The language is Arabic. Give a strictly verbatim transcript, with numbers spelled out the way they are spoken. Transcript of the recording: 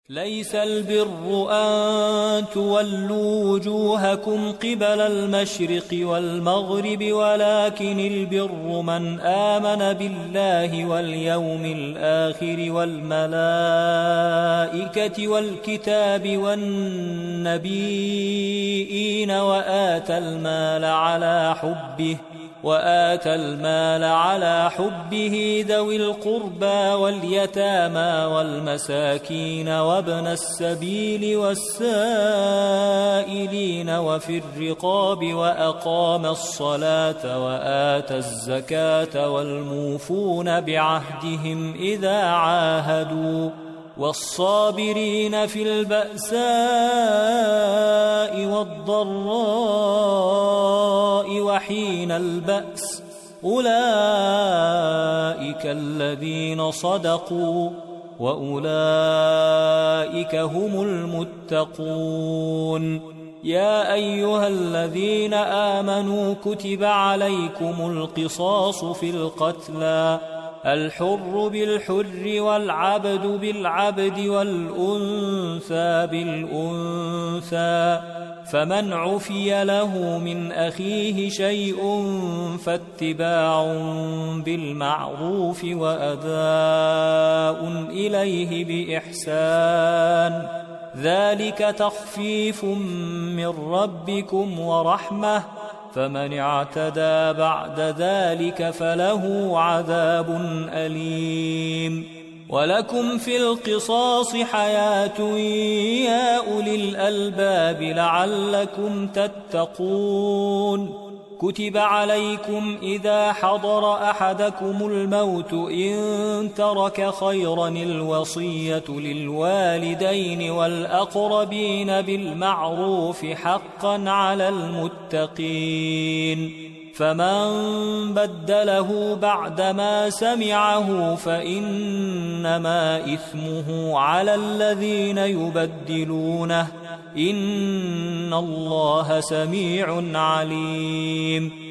ليس البر أن تولوا وجوهكم قبل المشرق والمغرب ولكن البر من آمن بالله واليوم الآخر والملائكة والكتاب والنبيين وآتى المال على حبه وآتى المال على حبه ذوي القربى واليتامى والمساكين وابن السبيل والسائلين وفي الرقاب وأقام الصلاة وآتى الزكاة والموفون بعهدهم إذا عاهدوا والصابرين في البأساء والضراء وحين البأس أولئك الذين صدقوا وأولئك هم المتقون. يا أيها الذين آمنوا كتب عليكم القصاص في القتلى الحر بالحر والعبد بالعبد والأنثى بالأنثى فمن عفي له من أخيه شيء فاتباع بالمعروف وأداء إليه بإحسان ذلك تخفيف من ربكم ورحمة فمن اعتدى بعد ذلك فله عذاب أليم. ولكم في القصاص حياة يا أولي الألباب لعلكم تتقون. كتب عليكم إذا حضر أحدكم الموت إن ترك خيرا الوصية للوالدين والأقربين بالمعروف حقا على المتقين فمن بدله بعدما سمعه فإنما إثمه على الذين يبدلونه إن الله سميع عليم.